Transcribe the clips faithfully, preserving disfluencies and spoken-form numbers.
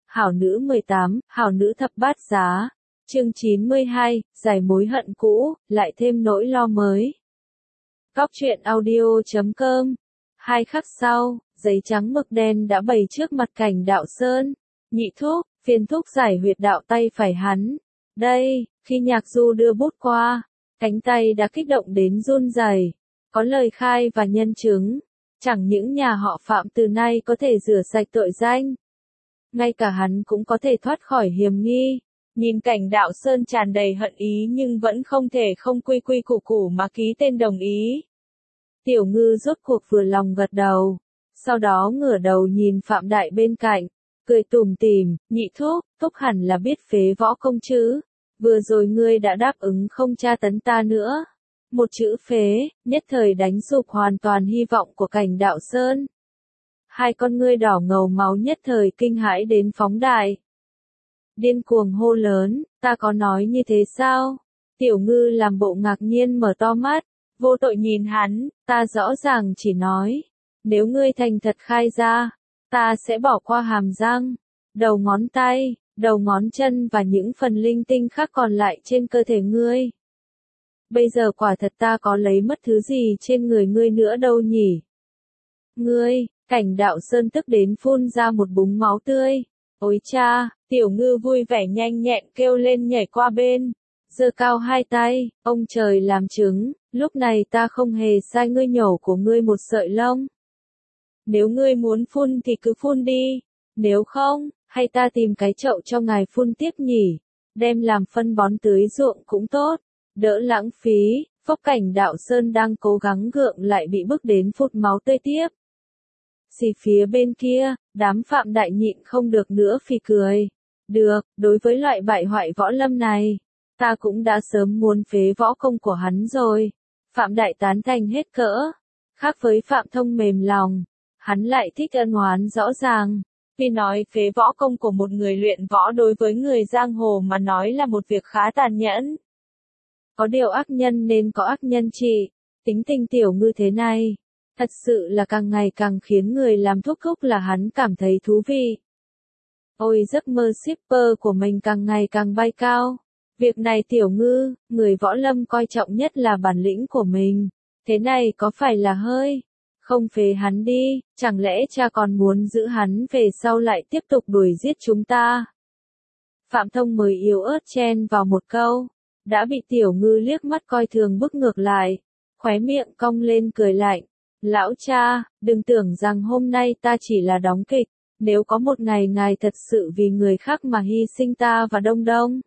Hảo nữ mười tám, hảo nữ thập bát giá. Chương chín mươi hai, giải mối hận cũ, lại thêm nỗi lo mới. Góc truyện audio chấm com. Hai khắc sau, giấy trắng mực đen đã bày trước mặt Cảnh Đạo Sơn. Nhị thúc, phiền thúc giải huyệt đạo tay phải hắn. Đây, khi Nhạc Du đưa bút qua, cánh tay đã kích động đến run rẩy. Có lời khai và nhân chứng. Chẳng những nhà họ Phạm từ nay có thể rửa sạch tội danh, ngay cả hắn cũng có thể thoát khỏi hiểm nghi. Nhìn Cảnh Đạo Sơn tràn đầy hận ý nhưng vẫn không thể không quy quy củ củ mà ký tên đồng ý. Tiểu Ngư rốt cuộc vừa lòng gật đầu, sau đó ngửa đầu nhìn Phạm Đại bên cạnh, cười tủm tỉm, nhị thúc, thúc hẳn là biết phế võ công chứ, vừa rồi ngươi đã đáp ứng không tra tấn ta nữa. Một chữ phế, nhất thời đánh sụp hoàn toàn hy vọng của Cảnh Đạo Sơn. Hai con ngươi đỏ ngầu máu nhất thời kinh hãi đến phóng đại. Điên cuồng hô lớn, ta có nói như thế sao? Tiểu Ngư làm bộ ngạc nhiên mở to mắt, vô tội nhìn hắn, ta rõ ràng chỉ nói, nếu ngươi thành thật khai ra, ta sẽ bỏ qua hàm răng, đầu ngón tay, đầu ngón chân và những phần linh tinh khác còn lại trên cơ thể ngươi. Bây giờ quả thật ta có lấy mất thứ gì trên người ngươi nữa đâu nhỉ? Ngươi, Cảnh Đạo Sơn tức đến phun ra một búng máu tươi. Ôi cha, Tiểu Ngư vui vẻ nhanh nhẹn kêu lên nhảy qua bên, giơ cao hai tay, ông trời làm chứng, lúc này ta không hề sai ngươi nhổ của ngươi một sợi lông. Nếu ngươi muốn phun thì cứ phun đi, nếu không, hay ta tìm cái chậu cho ngài phun tiếp nhỉ, đem làm phân bón tưới ruộng cũng tốt, đỡ lãng phí. Phốc Cảnh Đạo Sơn đang cố gắng gượng lại bị bức đến phụt máu tươi tiếp. Xì phía bên kia, đám Phạm Đại nhịn không được nữa phì cười. Được, đối với loại bại hoại võ lâm này, ta cũng đã sớm muốn phế võ công của hắn rồi. Phạm Đại tán thành hết cỡ. Khác với Phạm Thông mềm lòng, hắn lại thích ân oán rõ ràng. Vì nói phế võ công của một người luyện võ đối với người giang hồ mà nói là một việc khá tàn nhẫn. Có điều ác nhân nên có ác nhân trị, tính tình Tiểu Ngư thế này, thật sự là càng ngày càng khiến người làm thuốc thúc là hắn cảm thấy thú vị. Ôi giấc mơ shipper của mình càng ngày càng bay cao. Việc này Tiểu Ngư, người võ lâm coi trọng nhất là bản lĩnh của mình. Thế này có phải là hơi không phế hắn đi, chẳng lẽ cha còn muốn giữ hắn về sau lại tiếp tục đuổi giết chúng ta? Phạm Thông mới yếu ớt chen vào một câu, đã bị Tiểu Ngư liếc mắt coi thường bức ngược lại, khóe miệng cong lên cười lạnh. Lão cha, đừng tưởng rằng hôm nay ta chỉ là đóng kịch, nếu có một ngày ngài thật sự vì người khác mà hy sinh ta và Đông Đông.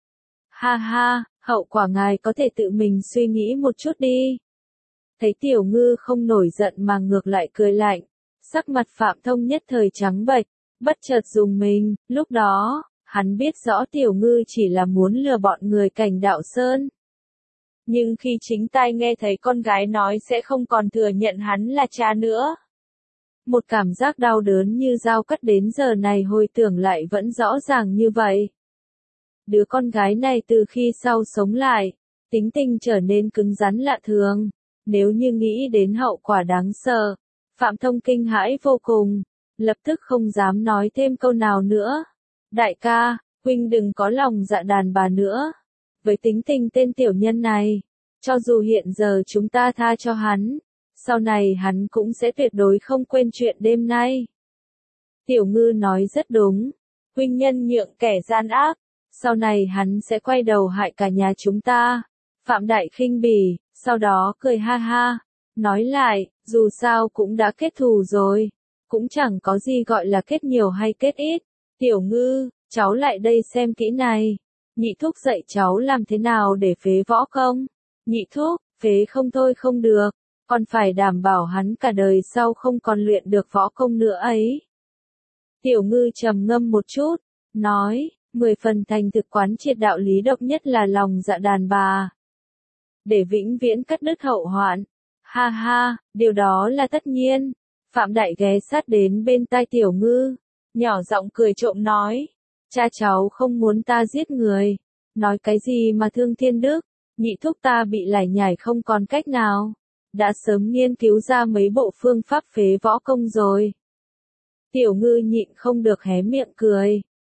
Ha ha, hậu quả ngài có thể tự mình suy nghĩ một chút đi. Thấy Tiểu Ngư không nổi giận mà ngược lại cười lạnh, sắc mặt Phạm Thông nhất thời trắng bệch, bất chợt dùng mình, lúc đó, hắn biết rõ Tiểu Ngư chỉ là muốn lừa bọn người Cảnh Đạo Sơn. Nhưng khi chính tai nghe thấy con gái nói sẽ không còn thừa nhận hắn là cha nữa. Một cảm giác đau đớn như dao cắt đến giờ này hồi tưởng lại vẫn rõ ràng như vậy. Đứa con gái này từ khi sau sống lại, tính tình trở nên cứng rắn lạ thường. Nếu như nghĩ đến hậu quả đáng sợ, Phạm Thông kinh hãi vô cùng, lập tức không dám nói thêm câu nào nữa. Đại ca, huynh đừng có lòng dạ đàn bà nữa. Với tính tình tên tiểu nhân này, cho dù hiện giờ chúng ta tha cho hắn, sau này hắn cũng sẽ tuyệt đối không quên chuyện đêm nay. Tiểu Ngư nói rất đúng, huynh nhân nhượng kẻ gian ác, sau này hắn sẽ quay đầu hại cả nhà chúng ta. Phạm Đại khinh bỉ, sau đó cười ha ha, nói lại, dù sao cũng đã kết thù rồi, cũng chẳng có gì gọi là kết nhiều hay kết ít. Tiểu Ngư, cháu lại đây xem kỹ này. Nhị thúc dạy cháu làm thế nào để phế võ công. Nhị thúc, phế không thôi không được, còn phải đảm bảo hắn cả đời sau không còn luyện được võ công nữa ấy. Tiểu Ngư trầm ngâm một chút, nói, mười phần thành thực quán triệt đạo lý độc nhất là lòng dạ đàn bà. Để vĩnh viễn cắt đứt hậu hoạn. Ha ha, điều đó là tất nhiên. Phạm Đại ghé sát đến bên tai Tiểu Ngư, nhỏ giọng cười trộm nói. Cha cháu không muốn ta giết người. Nói cái gì mà thương thiên đức, nhị thúc ta bị lải nhải không còn cách nào. Đã sớm nghiên cứu ra mấy bộ phương pháp phế võ công rồi. Tiểu Ngư nhịn không được hé miệng cười.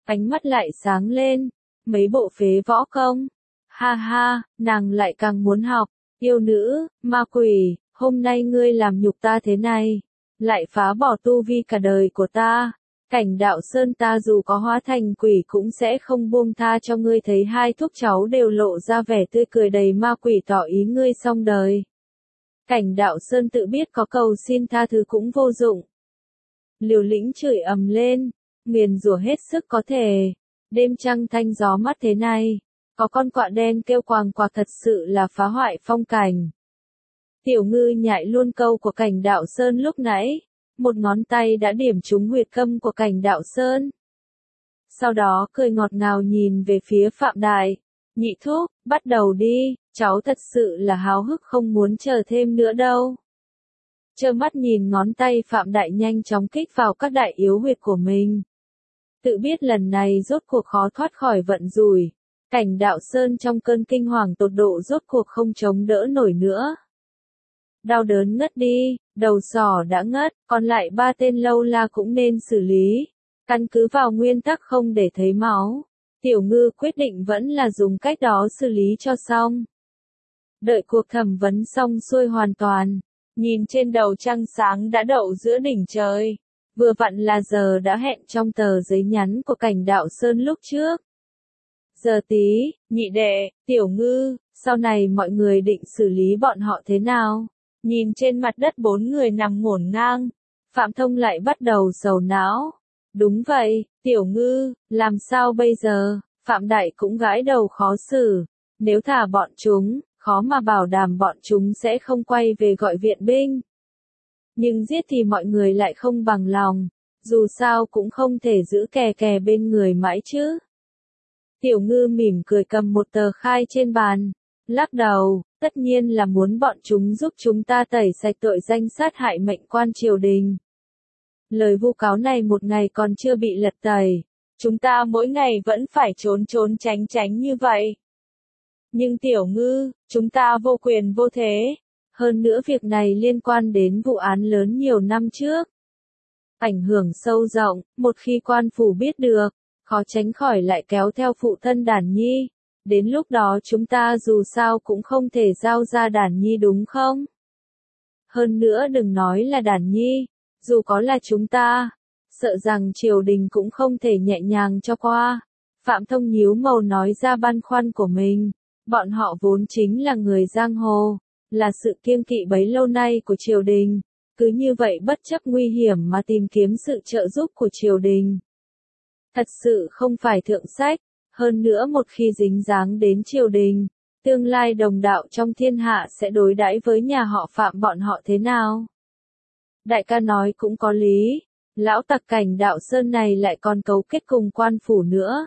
ánh mắt lại sáng lên, mấy bộ phế võ công. Ha ha, nàng lại càng muốn học, yêu nữ, ma quỷ, hôm nay ngươi làm nhục ta thế này, lại phá bỏ tu vi cả đời của ta. Cảnh Đạo Sơn ta dù có hóa thành quỷ cũng sẽ không buông tha cho ngươi. Thấy hai thúc cháu đều lộ ra vẻ tươi cười đầy ma quỷ tỏ ý ngươi xong đời. Cảnh Đạo Sơn tự biết có cầu xin tha thứ cũng vô dụng. Liều lĩnh chửi ầm lên, nguyền rủa hết sức có thể. Đêm trăng thanh gió mắt thế này, có con quạ đen kêu quàng quạc thật sự là phá hoại phong cảnh. Tiểu Ngư nhại luôn câu của Cảnh Đạo Sơn lúc nãy. Một ngón tay đã điểm trúng huyệt khâm của Cảnh Đạo Sơn. Sau đó cười ngọt ngào nhìn về phía Phạm Đại. Nhị thúc, bắt đầu đi, cháu thật sự là háo hức không muốn chờ thêm nữa đâu. Trơ mắt nhìn ngón tay Phạm Đại nhanh chóng kích vào các đại yếu huyệt của mình. Tự biết lần này rốt cuộc khó thoát khỏi vận rủi. Cảnh Đạo Sơn trong cơn kinh hoàng tột độ rốt cuộc không chống đỡ nổi nữa. Đau đớn ngất đi, đầu sỏ đã ngất, còn lại ba tên lâu la cũng nên xử lý. Căn cứ vào nguyên tắc không để thấy máu, Tiểu Ngư quyết định vẫn là dùng cách đó xử lý cho xong. Đợi cuộc thẩm vấn xong xuôi hoàn toàn, nhìn trên đầu trăng sáng đã đậu giữa đỉnh trời, vừa vặn là giờ đã hẹn trong tờ giấy nhắn của Cảnh Đạo Sơn lúc trước. Giờ tí, nhị đệ, Tiểu Ngư, sau này mọi người định xử lý bọn họ thế nào? Nhìn trên mặt đất bốn người nằm ngổn ngang, Phạm Thông lại bắt đầu sầu não. Đúng vậy, Tiểu Ngư, làm sao bây giờ? Phạm Đại cũng gãi đầu khó xử. Nếu thả bọn chúng, khó mà bảo đảm bọn chúng sẽ không quay về gọi viện binh. Nhưng giết thì mọi người lại không bằng lòng, dù sao cũng không thể giữ kè kè bên người mãi chứ. Tiểu Ngư mỉm cười cầm một tờ khai trên bàn, lắc đầu, tất nhiên là muốn bọn chúng giúp chúng ta tẩy sạch tội danh sát hại mệnh quan triều đình. Lời vu cáo này một ngày còn chưa bị lật tẩy, chúng ta mỗi ngày vẫn phải trốn trốn tránh tránh như vậy. Nhưng Tiểu Ngư, chúng ta vô quyền vô thế. Hơn nữa việc này liên quan đến vụ án lớn nhiều năm trước. Ảnh hưởng sâu rộng, một khi quan phủ biết được, khó tránh khỏi lại kéo theo phụ thân Đản Nhi. Đến lúc đó chúng ta dù sao cũng không thể giao ra Đản Nhi đúng không? Hơn nữa đừng nói là Đản Nhi, dù có là chúng ta, sợ rằng triều đình cũng không thể nhẹ nhàng cho qua. Phạm Thông nhíu màu nói ra băn khoăn của mình, bọn họ vốn chính là người giang hồ, là sự kiêng kỵ bấy lâu nay của triều đình, cứ như vậy bất chấp nguy hiểm mà tìm kiếm sự trợ giúp của triều đình. Thật sự không phải thượng sách, hơn nữa một khi dính dáng đến triều đình, tương lai đồng đạo trong thiên hạ sẽ đối đãi với nhà họ Phạm bọn họ thế nào? Đại ca nói cũng có lý, lão tặc Cảnh Đạo Sơn này lại còn cấu kết cùng quan phủ nữa.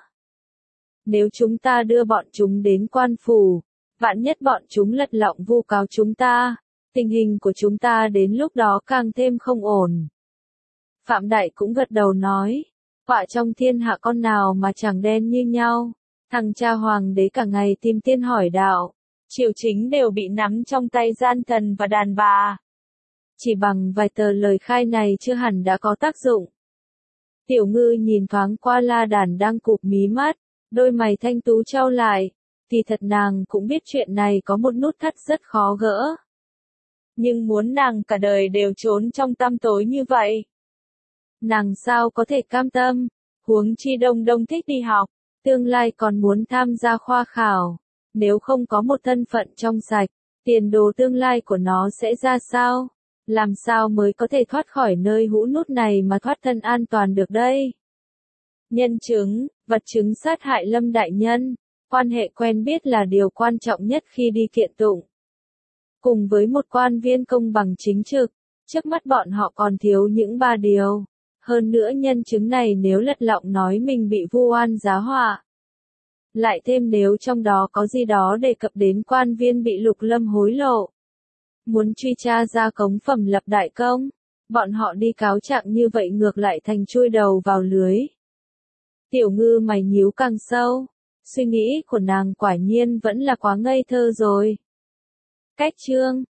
Nếu chúng ta đưa bọn chúng đến quan phủ, vạn nhất bọn chúng lật lọng vu cáo chúng ta, tình hình của chúng ta đến lúc đó càng thêm không ổn. Phạm Đại cũng gật đầu nói, họa trong thiên hạ con nào mà chẳng đen như nhau, thằng cha hoàng đế cả ngày tìm tiên hỏi đạo, triều chính đều bị nắm trong tay gian thần và đàn bà. Chỉ bằng vài tờ lời khai này chưa hẳn đã có tác dụng. Tiểu Ngư nhìn thoáng qua La Đàn đang cụp mí mắt, đôi mày thanh tú trao lại, thì thật nàng cũng biết chuyện này có một nút thắt rất khó gỡ. Nhưng muốn nàng cả đời đều trốn trong tăm tối như vậy, nàng sao có thể cam tâm, huống chi Đông Đông thích đi học, tương lai còn muốn tham gia khoa khảo, nếu không có một thân phận trong sạch, tiền đồ tương lai của nó sẽ ra sao? Làm sao mới có thể thoát khỏi nơi hũ nút này mà thoát thân an toàn được đây? Nhân chứng, vật chứng sát hại Lâm Đại Nhân, quan hệ quen biết là điều quan trọng nhất khi đi kiện tụng. Cùng với một quan viên công bằng chính trực, trước mắt bọn họ còn thiếu những ba điều. Hơn nữa nhân chứng này nếu lật lọng nói mình bị vu oan giá họa. Lại thêm nếu trong đó có gì đó đề cập đến quan viên bị Lục Lâm hối lộ. Muốn truy tra ra cống phẩm lập đại công, bọn họ đi cáo trạng như vậy ngược lại thành chui đầu vào lưới. Tiểu Ngư mày nhíu càng sâu, suy nghĩ của nàng quả nhiên vẫn là quá ngây thơ rồi. Cách chương